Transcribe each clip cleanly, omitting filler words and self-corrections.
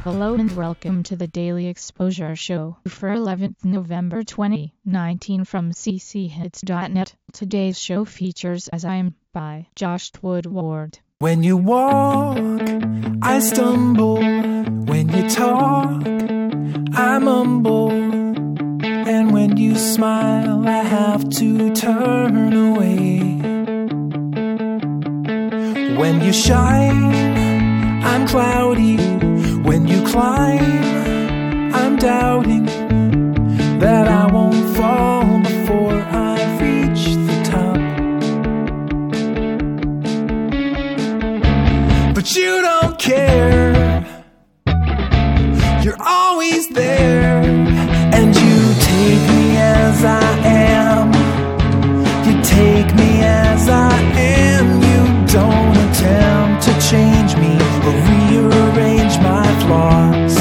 Hello and welcome to the Daily Exposure Show for 11th November 2019 from cchits.net. Today's show features As I'm by Josh Woodward. When you walk, I stumble. When you talk, I mumble. And when you smile, I have to turn away. When you shine, I'm cloudy. When you climb, I'm doubting that I won't fall before I reach the top. But you don't care. You're always there, and you take me as I am. You take me as I am. You don't attempt to change me or rearrange my flaws.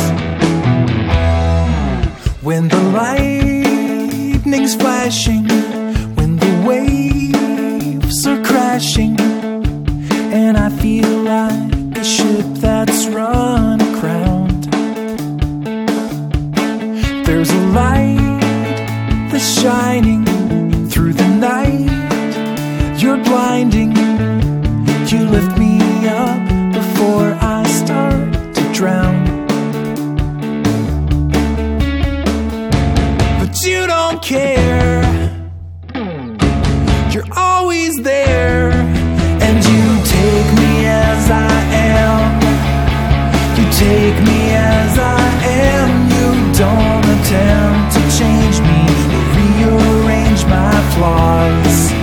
When the lightning's flashing, when the waves are crashing, and I feel like a ship that's run aground, there's a light that's shining through the night. You're blinding. You lift me up before I start to drown. But you don't care. You're always there, and you take me as I am. You take me as I am. You don't attempt to change me or rearrange my flaws.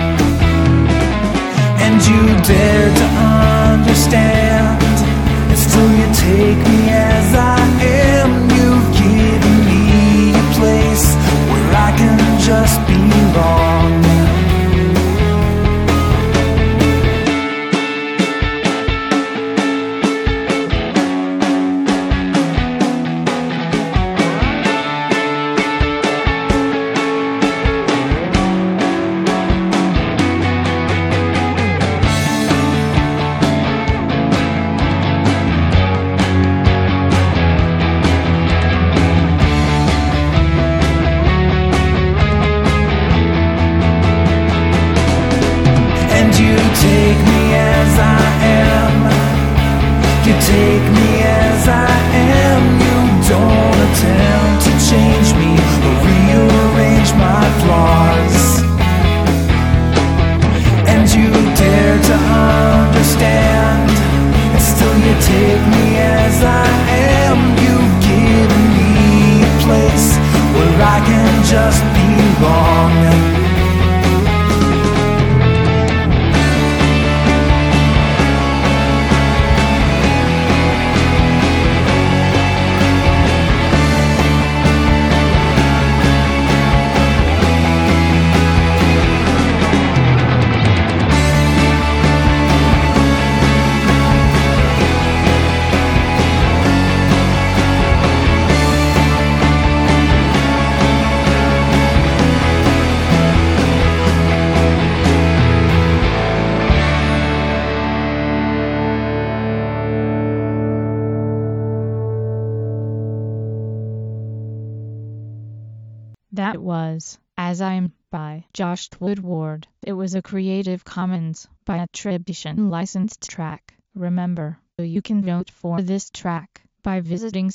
And you dare to understand, and still you take me as I am. You've given me a place where I can just belong. Take me as I am. You take me as I am. You don't attempt to change me or rearrange my flaws. And you dare to understand, and still you take me as I am. You've given me a place where I can just belong. That was As I'm by Josh Woodward. It was a Creative Commons by attribution licensed track. Remember, you can vote for this track by visiting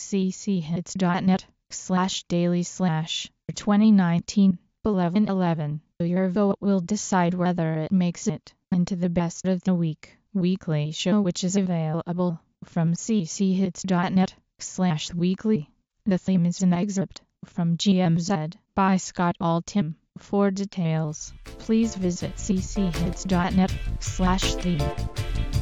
cchits.net/daily/2019-1111. Your vote will decide whether it makes it into the Best of the Week weekly show, which is available from cchits.net/weekly. The theme is an excerpt from GMZ by Scott Altham. For details, please visit cchits.net/theme.